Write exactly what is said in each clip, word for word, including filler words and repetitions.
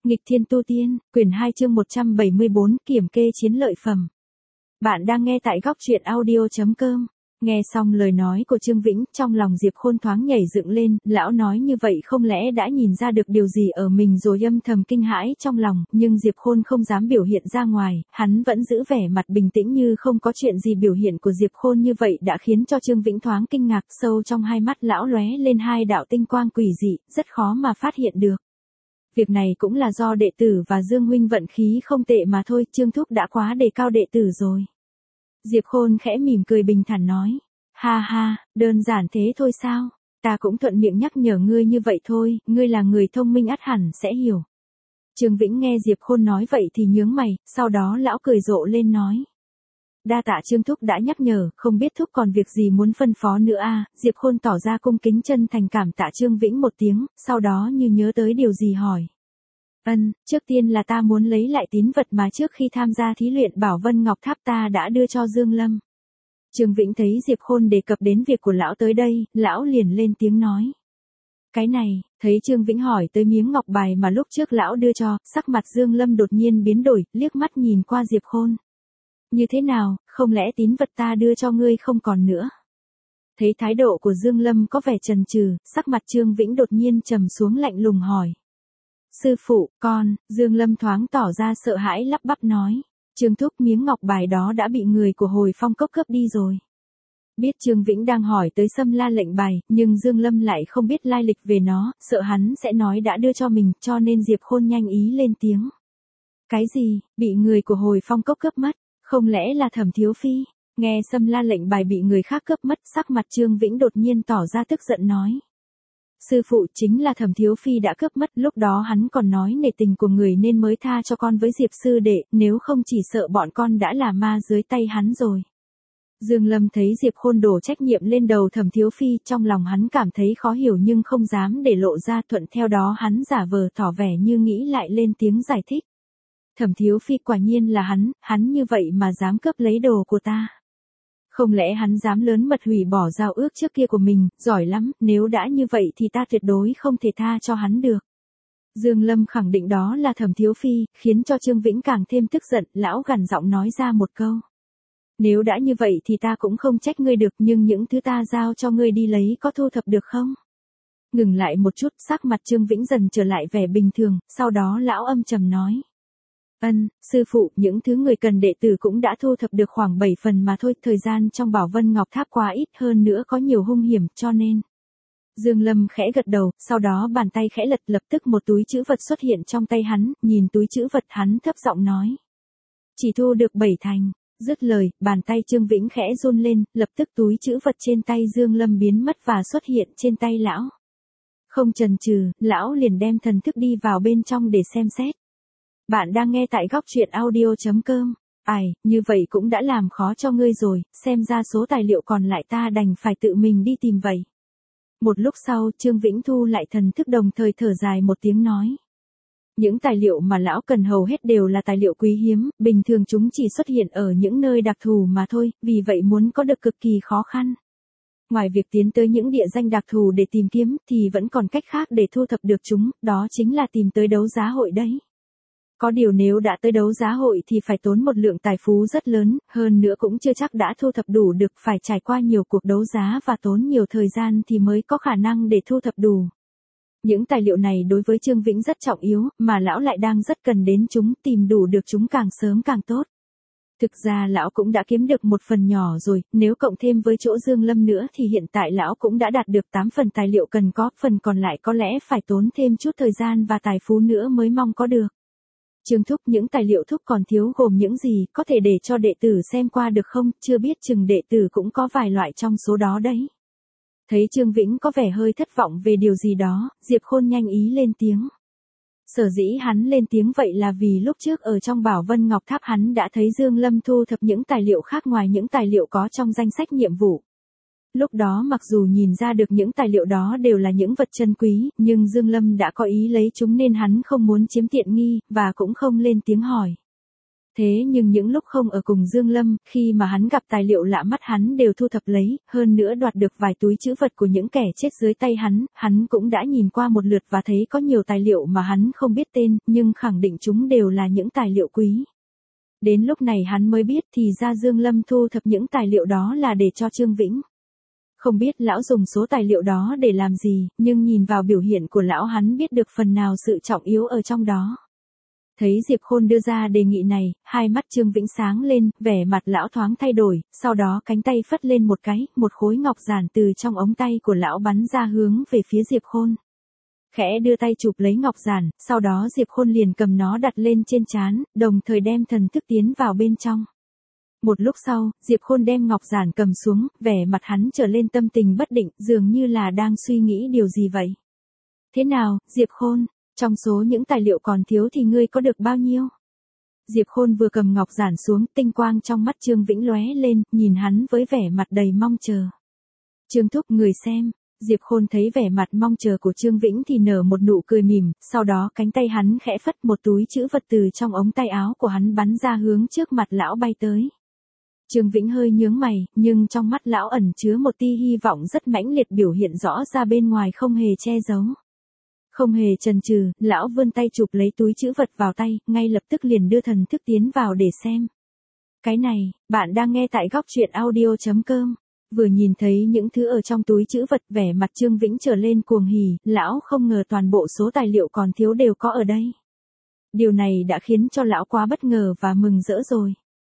Nghịch thiên tu tiên, quyển hai chương một trăm bảy mươi bốn, kiểm kê chiến lợi phẩm. Bạn đang nghe tại góc truyện audio chấm com. Nghe xong lời nói của Trương Vĩnh, trong lòng Diệp Khôn thoáng nhảy dựng lên, lão nói như vậy không lẽ đã nhìn ra được điều gì ở mình rồi, âm thầm kinh hãi trong lòng, nhưng Diệp Khôn không dám biểu hiện ra ngoài, hắn vẫn giữ vẻ mặt bình tĩnh như không có chuyện gì. Biểu hiện của Diệp Khôn như vậy đã khiến cho Trương Vĩnh thoáng kinh ngạc, sâu trong hai mắt lão lóe lên hai đạo tinh quang quỷ dị, rất khó mà phát hiện được. Việc này cũng là do đệ tử và Dương huynh vận khí không tệ mà thôi, Trương thúc đã quá đề cao đệ tử rồi. Diệp Khôn khẽ mỉm cười bình thản nói, ha ha, đơn giản thế thôi sao, ta cũng thuận miệng nhắc nhở ngươi như vậy thôi, ngươi là người thông minh ắt hẳn sẽ hiểu. Trương Vĩnh nghe Diệp Khôn nói vậy thì nhướng mày, sau đó lão cười rộ lên nói. Đa tạ Trương thúc đã nhắc nhở, không biết thúc còn việc gì muốn phân phó nữa à, Diệp Khôn tỏ ra cung kính chân thành cảm tạ Trương Vĩnh một tiếng, sau đó như nhớ tới điều gì hỏi. Ân, trước tiên là ta muốn lấy lại tín vật mà trước khi tham gia thí luyện Bảo Vân Ngọc Tháp ta đã đưa cho Dương Lâm. Trương Vĩnh thấy Diệp Khôn đề cập đến việc của lão tới đây, lão liền lên tiếng nói. Cái này, thấy Trương Vĩnh hỏi tới miếng ngọc bài mà lúc trước lão đưa cho, sắc mặt Dương Lâm đột nhiên biến đổi, liếc mắt nhìn qua Diệp Khôn. Như thế nào, không lẽ tín vật ta đưa cho ngươi không còn nữa? Thấy thái độ của Dương Lâm có vẻ chần chừ, sắc mặt Trương Vĩnh đột nhiên trầm xuống lạnh lùng hỏi. Sư phụ, con, Dương Lâm thoáng tỏ ra sợ hãi lắp bắp nói. Trương thúc, miếng ngọc bài đó đã bị người của Hồi Phong Cốc cướp đi rồi. Biết Trương Vĩnh đang hỏi tới Sâm La lệnh bài, nhưng Dương Lâm lại không biết lai lịch về nó, sợ hắn sẽ nói đã đưa cho mình, cho nên Diệp Khôn nhanh ý lên tiếng. Cái gì, bị người của Hồi Phong Cốc cướp mất? Không lẽ là Thẩm Thiếu Phi? Nghe Sâm La lệnh bài bị người khác cướp mất, sắc mặt Trương Vĩnh đột nhiên tỏ ra tức giận nói. Sư phụ, chính là Thẩm Thiếu Phi đã cướp mất, lúc đó hắn còn nói nể tình của người nên mới tha cho con với Diệp sư đệ, nếu không chỉ sợ bọn con đã là ma dưới tay hắn rồi. Dương Lâm thấy Diệp Khôn đổ trách nhiệm lên đầu Thẩm Thiếu Phi, trong lòng hắn cảm thấy khó hiểu nhưng không dám để lộ ra, thuận theo đó hắn giả vờ tỏ vẻ như nghĩ lại lên tiếng giải thích. Thẩm Thiếu Phi quả nhiên là hắn, hắn như vậy mà dám cướp lấy đồ của ta. Không lẽ hắn dám lớn mật hủy bỏ giao ước trước kia của mình, giỏi lắm, nếu đã như vậy thì ta tuyệt đối không thể tha cho hắn được. Dương Lâm khẳng định đó là Thẩm Thiếu Phi, khiến cho Trương Vĩnh càng thêm tức giận, lão gằn giọng nói ra một câu. Nếu đã như vậy thì ta cũng không trách ngươi được, nhưng những thứ ta giao cho ngươi đi lấy có thu thập được không? Ngừng lại một chút, sắc mặt Trương Vĩnh dần trở lại vẻ bình thường, sau đó lão âm trầm nói. Ân, sư phụ, những thứ người cần đệ tử cũng đã thu thập được khoảng bảy phần mà thôi, thời gian trong Bảo Vân Ngọc Tháp quá ít, hơn nữa có nhiều hung hiểm, cho nên. Dương Lâm khẽ gật đầu, sau đó bàn tay khẽ lật, lập tức một túi trữ vật xuất hiện trong tay hắn, nhìn túi trữ vật hắn thấp giọng nói. Chỉ thu được bảy thành, dứt lời, bàn tay Trương Vĩnh khẽ run lên, lập tức túi trữ vật trên tay Dương Lâm biến mất và xuất hiện trên tay lão. Không chần chừ, lão liền đem thần thức đi vào bên trong để xem xét. Bạn đang nghe tại góc truyện audio chấm com. Ai, như vậy cũng đã làm khó cho ngươi rồi, xem ra số tài liệu còn lại ta đành phải tự mình đi tìm vậy. Một lúc sau, Trương Vĩnh thu lại thần thức đồng thời thở dài một tiếng nói. Những tài liệu mà lão cần hầu hết đều là tài liệu quý hiếm, bình thường chúng chỉ xuất hiện ở những nơi đặc thù mà thôi, vì vậy muốn có được cực kỳ khó khăn. Ngoài việc tiến tới những địa danh đặc thù để tìm kiếm, thì vẫn còn cách khác để thu thập được chúng, đó chính là tìm tới đấu giá hội đấy. Có điều nếu đã tới đấu giá hội thì phải tốn một lượng tài phú rất lớn, hơn nữa cũng chưa chắc đã thu thập đủ được, phải trải qua nhiều cuộc đấu giá và tốn nhiều thời gian thì mới có khả năng để thu thập đủ. Những tài liệu này đối với Trương Vĩnh rất trọng yếu, mà lão lại đang rất cần đến chúng, tìm đủ được chúng càng sớm càng tốt. Thực ra lão cũng đã kiếm được một phần nhỏ rồi, nếu cộng thêm với chỗ Dương Lâm nữa thì hiện tại lão cũng đã đạt được tám phần tài liệu cần có, phần còn lại có lẽ phải tốn thêm chút thời gian và tài phú nữa mới mong có được. Trương thúc, những tài liệu thúc còn thiếu gồm những gì, có thể để cho đệ tử xem qua được không, chưa biết chừng đệ tử cũng có vài loại trong số đó đấy. Thấy Trương Vĩnh có vẻ hơi thất vọng về điều gì đó, Diệp Khôn nhanh ý lên tiếng. Sở dĩ hắn lên tiếng vậy là vì lúc trước ở trong Bảo Vân Ngọc Tháp hắn đã thấy Dương Lâm thu thập những tài liệu khác ngoài những tài liệu có trong danh sách nhiệm vụ. Lúc đó mặc dù nhìn ra được những tài liệu đó đều là những vật chân quý, nhưng Dương Lâm đã có ý lấy chúng nên hắn không muốn chiếm tiện nghi, và cũng không lên tiếng hỏi. Thế nhưng những lúc không ở cùng Dương Lâm, khi mà hắn gặp tài liệu lạ mắt hắn đều thu thập lấy, hơn nữa đoạt được vài túi trữ vật của những kẻ chết dưới tay hắn, hắn cũng đã nhìn qua một lượt và thấy có nhiều tài liệu mà hắn không biết tên, nhưng khẳng định chúng đều là những tài liệu quý. Đến lúc này hắn mới biết thì ra Dương Lâm thu thập những tài liệu đó là để cho Trương Vĩnh. Không biết lão dùng số tài liệu đó để làm gì, nhưng nhìn vào biểu hiện của lão hắn biết được phần nào sự trọng yếu ở trong đó. Thấy Diệp Khôn đưa ra đề nghị này, hai mắt Trương Vĩnh sáng lên, vẻ mặt lão thoáng thay đổi, sau đó cánh tay phất lên một cái, một khối ngọc giản từ trong ống tay của lão bắn ra hướng về phía Diệp Khôn. Khẽ đưa tay chụp lấy ngọc giản, sau đó Diệp Khôn liền cầm nó đặt lên trên trán, đồng thời đem thần thức tiến vào bên trong. Một lúc sau, Diệp Khôn đem ngọc giản cầm xuống, vẻ mặt hắn trở lên tâm tình bất định, dường như là đang suy nghĩ điều gì vậy. Thế nào, Diệp Khôn? Trong số những tài liệu còn thiếu thì ngươi có được bao nhiêu? Diệp Khôn vừa cầm ngọc giản xuống, tinh quang trong mắt Trương Vĩnh lóe lên, nhìn hắn với vẻ mặt đầy mong chờ. Trương thúc, người xem. Diệp Khôn thấy vẻ mặt mong chờ của Trương Vĩnh thì nở một nụ cười mỉm, sau đó cánh tay hắn khẽ phất, một túi trữ vật từ trong ống tay áo của hắn bắn ra hướng trước mặt lão bay tới. Trương Vĩnh hơi nhướng mày, nhưng trong mắt lão ẩn chứa một tia hy vọng rất mãnh liệt, biểu hiện rõ ra bên ngoài không hề che giấu. Không hề chần chừ, lão vươn tay chụp lấy túi trữ vật vào tay, ngay lập tức liền đưa thần thức tiến vào để xem. Cái này, bạn đang nghe tại góc truyện audio chấm com. Vừa nhìn thấy những thứ ở trong túi trữ vật, vẻ mặt Trương Vĩnh trở lên cuồng hỉ, lão không ngờ toàn bộ số tài liệu còn thiếu đều có ở đây. Điều này đã khiến cho lão quá bất ngờ và mừng rỡ rồi.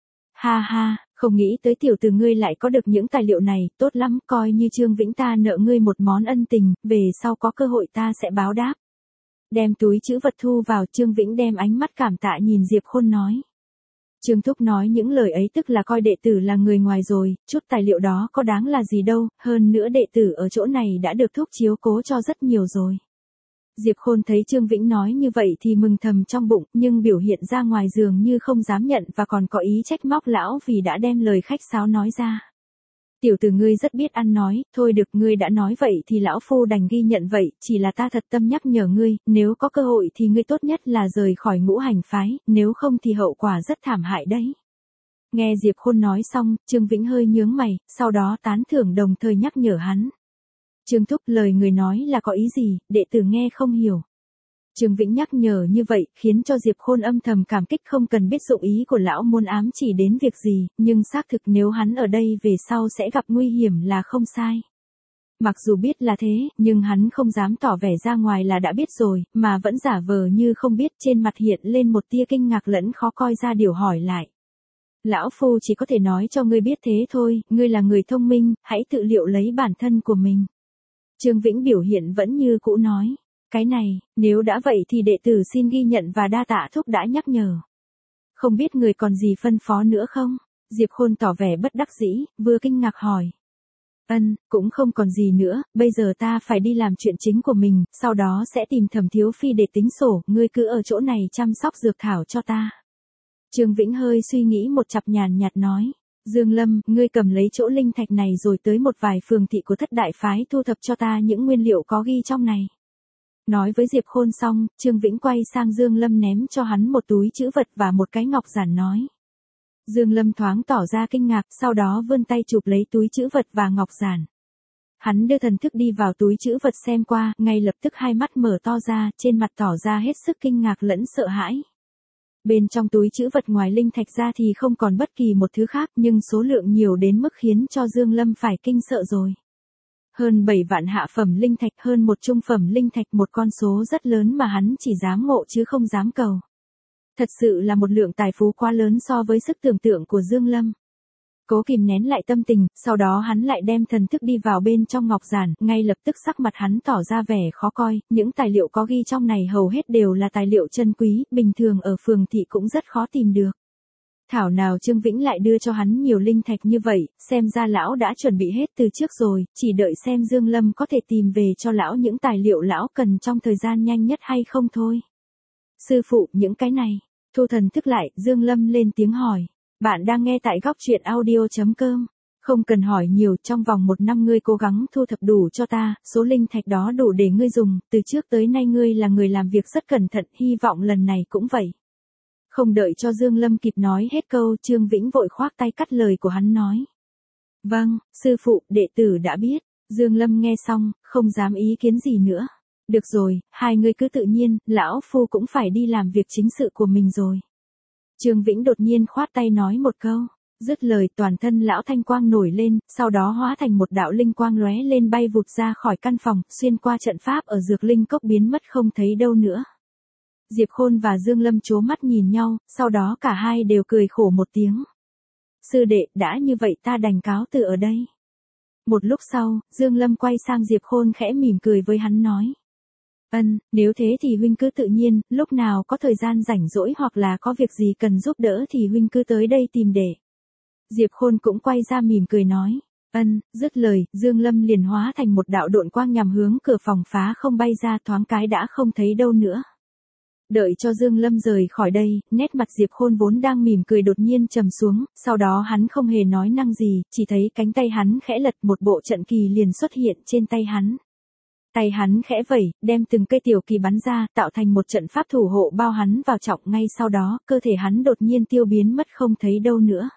Ha ha, không nghĩ tới tiểu tử ngươi lại có được những tài liệu này, tốt lắm, coi như Trương Vĩnh ta nợ ngươi một món ân tình, về sau có cơ hội ta sẽ báo đáp. Đem túi trữ vật thu vào, Trương Vĩnh đem ánh mắt cảm tạ nhìn Diệp Khôn nói. Trương thúc nói những lời ấy tức là coi đệ tử là người ngoài rồi, chút tài liệu đó có đáng là gì đâu, hơn nữa đệ tử ở chỗ này đã được thúc chiếu cố cho rất nhiều rồi. Diệp Khôn thấy Trương Vĩnh nói như vậy thì mừng thầm trong bụng, nhưng biểu hiện ra ngoài dường như không dám nhận và còn có ý trách móc lão vì đã đem lời khách sáo nói ra. Tiểu tử ngươi rất biết ăn nói, thôi được, ngươi đã nói vậy thì lão phu đành ghi nhận vậy, chỉ là ta thật tâm nhắc nhở ngươi, nếu có cơ hội thì ngươi tốt nhất là rời khỏi ngũ hành phái, nếu không thì hậu quả rất thảm hại đấy. Nghe Diệp Khôn nói xong, Trương Vĩnh hơi nhướng mày, sau đó tán thưởng đồng thời nhắc nhở hắn. Trương thúc, lời người nói là có ý gì, đệ tử nghe không hiểu. Trương Vĩnh nhắc nhở như vậy, khiến cho Diệp Khôn âm thầm cảm kích, không cần biết dụng ý của lão muốn ám chỉ đến việc gì, nhưng xác thực nếu hắn ở đây về sau sẽ gặp nguy hiểm là không sai. Mặc dù biết là thế, nhưng hắn không dám tỏ vẻ ra ngoài là đã biết rồi, mà vẫn giả vờ như không biết, trên mặt hiện lên một tia kinh ngạc lẫn khó coi ra điều hỏi lại. Lão phu chỉ có thể nói cho ngươi biết thế thôi, ngươi là người thông minh, hãy tự liệu lấy bản thân của mình. Trương Vĩnh biểu hiện vẫn như cũ nói. Cái này, nếu đã vậy thì đệ tử xin ghi nhận và đa tạ thúc đã nhắc nhở. Không biết người còn gì phân phó nữa không? Diệp Khôn tỏ vẻ bất đắc dĩ, vừa kinh ngạc hỏi. Ân, cũng không còn gì nữa, bây giờ ta phải đi làm chuyện chính của mình, sau đó sẽ tìm Thẩm Thiếu Phi để tính sổ, ngươi cứ ở chỗ này chăm sóc dược thảo cho ta. Trương Vĩnh hơi suy nghĩ một chặp, nhàn nhạt nói. Dương Lâm, ngươi cầm lấy chỗ linh thạch này rồi tới một vài phường thị của thất đại phái thu thập cho ta những nguyên liệu có ghi trong này. Nói với Diệp Khôn xong, Trương Vĩnh quay sang Dương Lâm ném cho hắn một túi trữ vật và một cái ngọc giản nói. Dương Lâm thoáng tỏ ra kinh ngạc, sau đó vươn tay chụp lấy túi trữ vật và ngọc giản. Hắn đưa thần thức đi vào túi trữ vật xem qua, ngay lập tức hai mắt mở to ra, trên mặt tỏ ra hết sức kinh ngạc lẫn sợ hãi. Bên trong túi trữ vật ngoài linh thạch ra thì không còn bất kỳ một thứ khác, nhưng số lượng nhiều đến mức khiến cho Dương Lâm phải kinh sợ rồi. Hơn bảy vạn hạ phẩm linh thạch, hơn một trung phẩm linh thạch, một con số rất lớn mà hắn chỉ dám ngộ chứ không dám cầu. Thật sự là một lượng tài phú quá lớn so với sức tưởng tượng của Dương Lâm. Cố kìm nén lại tâm tình, sau đó hắn lại đem thần thức đi vào bên trong ngọc giản, ngay lập tức sắc mặt hắn tỏ ra vẻ khó coi, những tài liệu có ghi trong này hầu hết đều là tài liệu chân quý, bình thường ở phường thị cũng rất khó tìm được. Thảo nào Trương Vĩnh lại đưa cho hắn nhiều linh thạch như vậy, xem ra lão đã chuẩn bị hết từ trước rồi, chỉ đợi xem Dương Lâm có thể tìm về cho lão những tài liệu lão cần trong thời gian nhanh nhất hay không thôi. Sư phụ, những cái này, thu thần thức lại, Dương Lâm lên tiếng hỏi. Bạn đang nghe tại góc truyện audio chấm com. Không cần hỏi nhiều, trong vòng một năm ngươi cố gắng thu thập đủ cho ta, số linh thạch đó đủ để ngươi dùng, từ trước tới nay ngươi là người làm việc rất cẩn thận, hy vọng lần này cũng vậy. Không đợi cho Dương Lâm kịp nói hết câu, Trương Vĩnh vội khoác tay cắt lời của hắn nói. Vâng, sư phụ, đệ tử đã biết. Dương Lâm nghe xong, không dám ý kiến gì nữa. Được rồi, hai người cứ tự nhiên, lão phu cũng phải đi làm việc chính sự của mình rồi. Trương Vĩnh đột nhiên khoát tay nói một câu. Dứt lời toàn thân lão thanh quang nổi lên, sau đó hóa thành một đạo linh quang lóe lên bay vụt ra khỏi căn phòng, xuyên qua trận pháp ở dược linh cốc biến mất không thấy đâu nữa. Diệp Khôn và Dương Lâm trố mắt nhìn nhau, sau đó cả hai đều cười khổ một tiếng. Sư đệ, đã như vậy ta đành cáo từ ở đây. Một lúc sau, Dương Lâm quay sang Diệp Khôn khẽ mỉm cười với hắn nói. Ân, nếu thế thì huynh cứ tự nhiên, lúc nào có thời gian rảnh rỗi hoặc là có việc gì cần giúp đỡ thì huynh cứ tới đây tìm để. Diệp Khôn cũng quay ra mỉm cười nói. Ân, dứt lời, Dương Lâm liền hóa thành một đạo độn quang nhằm hướng cửa phòng phá không bay ra, thoáng cái đã không thấy đâu nữa. Đợi cho Dương Lâm rời khỏi đây, nét mặt Diệp Khôn vốn đang mỉm cười đột nhiên trầm xuống, sau đó hắn không hề nói năng gì, chỉ thấy cánh tay hắn khẽ lật, một bộ trận kỳ liền xuất hiện trên tay hắn. Tay hắn khẽ vẩy, đem từng cây tiểu kỳ bắn ra, tạo thành một trận pháp thủ hộ bao hắn vào trọng, ngay sau đó, cơ thể hắn đột nhiên tiêu biến mất không thấy đâu nữa.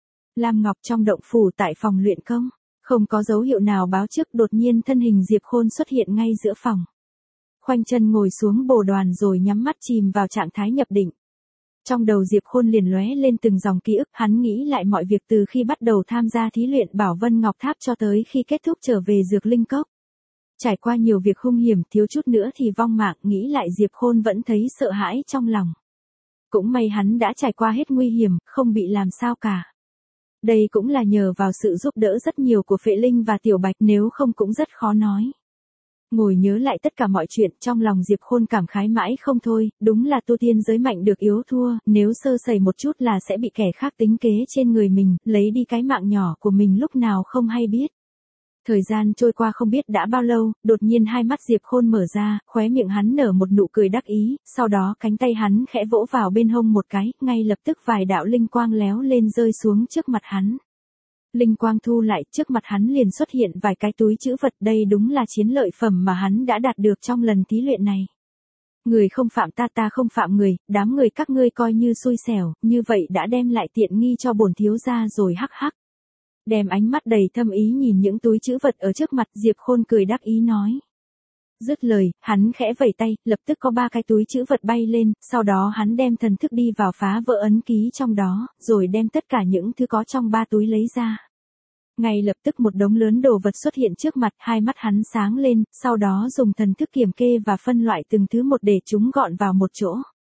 Lam Ngọc trong động phủ tại phòng luyện công, không có dấu hiệu nào báo trước, đột nhiên thân hình Diệp Khôn xuất hiện ngay giữa phòng. Khoanh chân ngồi xuống bồ đoàn rồi nhắm mắt chìm vào trạng thái nhập định. Trong đầu Diệp Khôn liền lóe lên từng dòng ký ức, hắn nghĩ lại mọi việc từ khi bắt đầu tham gia thí luyện Bảo Vân Ngọc Tháp cho tới khi kết thúc trở về Dược Linh Cốc. Trải qua nhiều việc hung hiểm, thiếu chút nữa thì vong mạng, nghĩ lại Diệp Khôn vẫn thấy sợ hãi trong lòng. Cũng may hắn đã trải qua hết nguy hiểm, không bị làm sao cả. Đây cũng là nhờ vào sự giúp đỡ rất nhiều của Phệ Linh và Tiểu Bạch, nếu không cũng rất khó nói. Ngồi nhớ lại tất cả mọi chuyện, trong lòng Diệp Khôn cảm khái mãi không thôi, đúng là tu tiên giới mạnh được yếu thua, nếu sơ sẩy một chút là sẽ bị kẻ khác tính kế trên người mình, lấy đi cái mạng nhỏ của mình lúc nào không hay biết. Thời gian trôi qua không biết đã bao lâu, đột nhiên hai mắt Diệp Khôn mở ra, khóe miệng hắn nở một nụ cười đắc ý, sau đó cánh tay hắn khẽ vỗ vào bên hông một cái, ngay lập tức vài đạo linh quang léo lên rơi xuống trước mặt hắn. Linh quang thu lại, trước mặt hắn liền xuất hiện vài cái túi trữ vật, đây đúng là chiến lợi phẩm mà hắn đã đạt được trong lần thí luyện này. Người không phạm ta, ta không phạm người, đám người các ngươi coi như xui xẻo, như vậy đã đem lại tiện nghi cho bổn thiếu gia rồi, hắc hắc. Đem ánh mắt đầy thâm ý nhìn những túi trữ vật ở trước mặt, Diệp Khôn cười đắc ý nói. Dứt lời, hắn khẽ vẩy tay, lập tức có ba cái túi trữ vật bay lên, sau đó hắn đem thần thức đi vào phá vỡ ấn ký trong đó, rồi đem tất cả những thứ có trong ba túi lấy ra. Ngay lập tức một đống lớn đồ vật xuất hiện trước mặt, hai mắt hắn sáng lên, sau đó dùng thần thức kiểm kê và phân loại từng thứ một để chúng gọn vào một chỗ.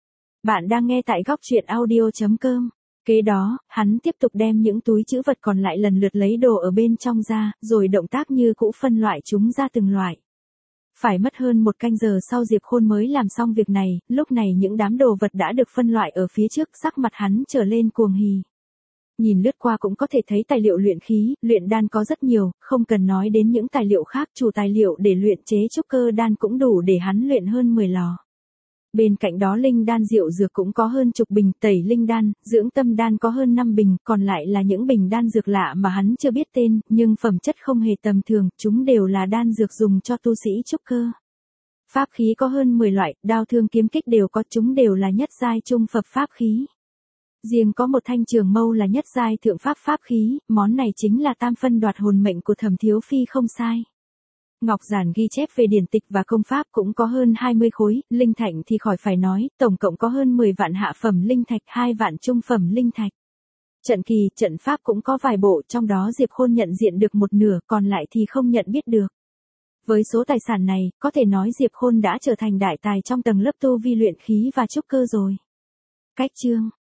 Bạn đang nghe tại góc truyện audio chấm com. Kế đó, hắn tiếp tục đem những túi trữ vật còn lại lần lượt lấy đồ ở bên trong ra, rồi động tác như cũ phân loại chúng ra từng loại. Phải mất hơn một canh giờ sau Diệp Khôn mới làm xong việc này, lúc này những đám đồ vật đã được phân loại ở phía trước, sắc mặt hắn trở lên cuồng hỉ. Nhìn lướt qua cũng có thể thấy tài liệu luyện khí, luyện đan có rất nhiều, không cần nói đến những tài liệu khác, chủ tài liệu để luyện chế trúc cơ đan cũng đủ để hắn luyện hơn mười lò. Bên cạnh đó linh đan rượu dược cũng có hơn chục bình, tẩy linh đan, dưỡng tâm đan có hơn năm bình, còn lại là những bình đan dược lạ mà hắn chưa biết tên, nhưng phẩm chất không hề tầm thường, chúng đều là đan dược dùng cho tu sĩ trúc cơ. Pháp khí có hơn mười loại, đao thương kiếm kích đều có, chúng đều là nhất giai trung phẩm pháp khí. Riêng có một thanh trường mâu là nhất giai thượng pháp pháp khí, món này chính là tam phân đoạt hồn mệnh của Thẩm Thiếu Phi không sai. Ngọc giản ghi chép về điển tịch và công pháp cũng có hơn hai mươi khối, linh thạch thì khỏi phải nói, tổng cộng có hơn mười vạn hạ phẩm linh thạch, hai vạn trung phẩm linh thạch. Trận kỳ, trận pháp cũng có vài bộ, trong đó Diệp Khôn nhận diện được một nửa, còn lại thì không nhận biết được. Với số tài sản này, có thể nói Diệp Khôn đã trở thành đại tài trong tầng lớp tu vi luyện khí và trúc cơ rồi. Cách chương